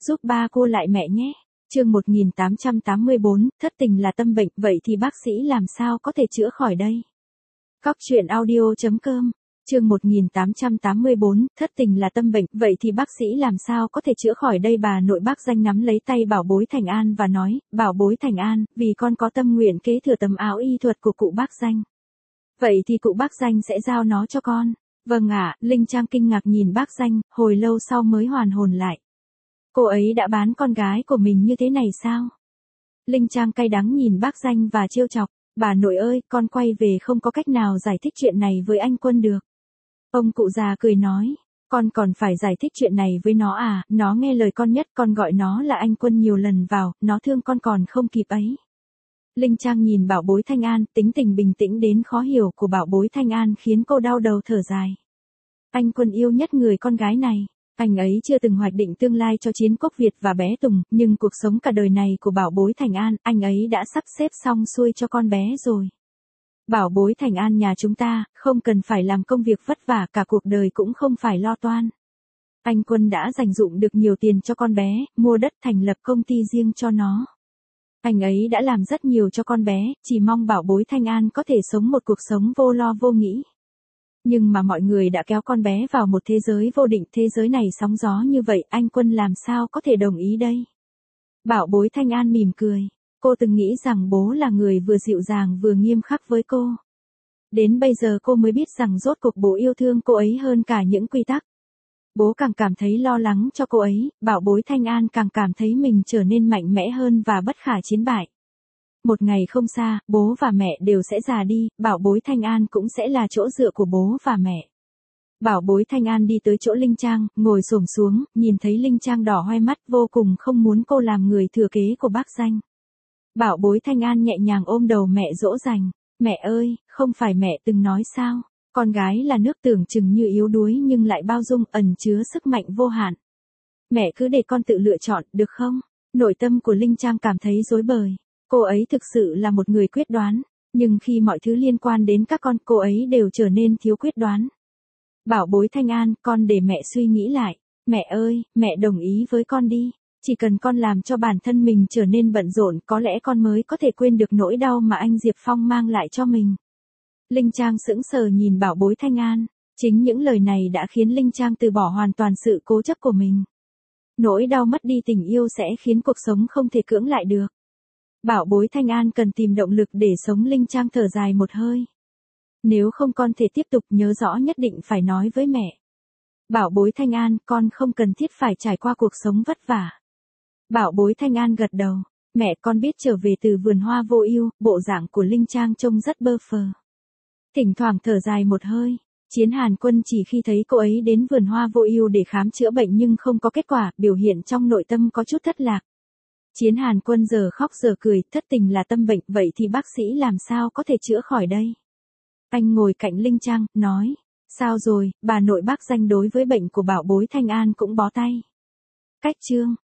giúp ba cô lại mẹ nhé. Chương 1884, thất tình là tâm bệnh, vậy thì bác sĩ làm sao có thể chữa khỏi đây? Cóc truyện audio.com. Chương 1884, thất tình là tâm bệnh, vậy thì bác sĩ làm sao có thể chữa khỏi đây? Bà nội bác Danh nắm lấy tay bảo bối Thành An và nói, bảo bối Thành An, vì con có tâm nguyện kế thừa tấm áo y thuật của cụ bác Danh. Vậy thì cụ bác Danh sẽ giao nó cho con. Vâng ạ, Linh Trang kinh ngạc nhìn bác Danh, hồi lâu sau mới hoàn hồn lại. Cô ấy đã bán con gái của mình như thế này sao? Linh Trang cay đắng nhìn bác Danh và trêu chọc, bà nội ơi, con quay về không có cách nào giải thích chuyện này với anh Quân được. Ông cụ già cười nói, con còn phải giải thích chuyện này với nó à, nó nghe lời con nhất, con gọi nó là anh Quân nhiều lần vào, nó thương con còn không kịp ấy. Linh Trang nhìn bảo bối Thanh An, tính tình bình tĩnh đến khó hiểu của bảo bối Thanh An khiến cô đau đầu thở dài. Anh Quân yêu nhất người con gái này. Anh ấy chưa từng hoạch định tương lai cho Chiến Quốc Việt và bé Tùng, nhưng cuộc sống cả đời này của bảo bối Thành An, anh ấy đã sắp xếp xong xuôi cho con bé rồi. Bảo bối Thành An nhà chúng ta, không cần phải làm công việc vất vả, cả cuộc đời cũng không phải lo toan. Anh Quân đã dành dụm được nhiều tiền cho con bé, mua đất thành lập công ty riêng cho nó. Anh ấy đã làm rất nhiều cho con bé, chỉ mong bảo bối Thanh An có thể sống một cuộc sống vô lo vô nghĩ. Nhưng mà mọi người đã kéo con bé vào một thế giới vô định, thế giới này sóng gió như vậy, anh Quân làm sao có thể đồng ý đây? Bảo bối Thanh An mỉm cười, cô từng nghĩ rằng bố là người vừa dịu dàng vừa nghiêm khắc với cô. Đến bây giờ cô mới biết rằng rốt cuộc bố yêu thương cô ấy hơn cả những quy tắc. Bố càng cảm thấy lo lắng cho cô ấy, bảo bối Thanh An càng cảm thấy mình trở nên mạnh mẽ hơn và bất khả chiến bại. Một ngày không xa, bố và mẹ đều sẽ già đi, bảo bối Thanh An cũng sẽ là chỗ dựa của bố và mẹ. Bảo bối Thanh An đi tới chỗ Linh Trang, ngồi xổm xuống, nhìn thấy Linh Trang đỏ hoe mắt vô cùng không muốn cô làm người thừa kế của bác Danh. Bảo bối Thanh An nhẹ nhàng ôm đầu mẹ dỗ dành, mẹ ơi, không phải mẹ từng nói sao, con gái là nước tưởng chừng như yếu đuối nhưng lại bao dung, ẩn chứa sức mạnh vô hạn. Mẹ cứ để con tự lựa chọn, được không? Nội tâm của Linh Trang cảm thấy rối bời. Cô ấy thực sự là một người quyết đoán, nhưng khi mọi thứ liên quan đến các con, cô ấy đều trở nên thiếu quyết đoán. Bảo bối Thanh An, con để mẹ suy nghĩ lại. Mẹ ơi, mẹ đồng ý với con đi. Chỉ cần con làm cho bản thân mình trở nên bận rộn, có lẽ con mới có thể quên được nỗi đau mà anh Diệp Phong mang lại cho mình. Linh Trang sững sờ nhìn bảo bối Thanh An. Chính những lời này đã khiến Linh Trang từ bỏ hoàn toàn sự cố chấp của mình. Nỗi đau mất đi tình yêu sẽ khiến cuộc sống không thể cưỡng lại được. Bảo bối Thanh An cần tìm động lực để sống. Linh Trang thở dài một hơi. Nếu không con thể tiếp tục, nhớ rõ nhất định phải nói với mẹ. Bảo bối Thanh An, con không cần thiết phải trải qua cuộc sống vất vả. Bảo bối Thanh An gật đầu. Mẹ, con biết. Trở về từ vườn hoa vô ưu, bộ dạng của Linh Trang trông rất bơ phờ. Thỉnh thoảng thở dài một hơi. Chiến Hàn Quân chỉ khi thấy cô ấy đến vườn hoa vô ưu để khám chữa bệnh nhưng không có kết quả, biểu hiện trong nội tâm có chút thất lạc. Chiến Hàn Quân giờ khóc giờ cười, thất tình là tâm bệnh, vậy thì bác sĩ làm sao có thể chữa khỏi đây? Anh ngồi cạnh Linh Trang, nói, sao rồi, bà nội bác Danh đối với bệnh của bảo bối Thanh An cũng bó tay. Cách chương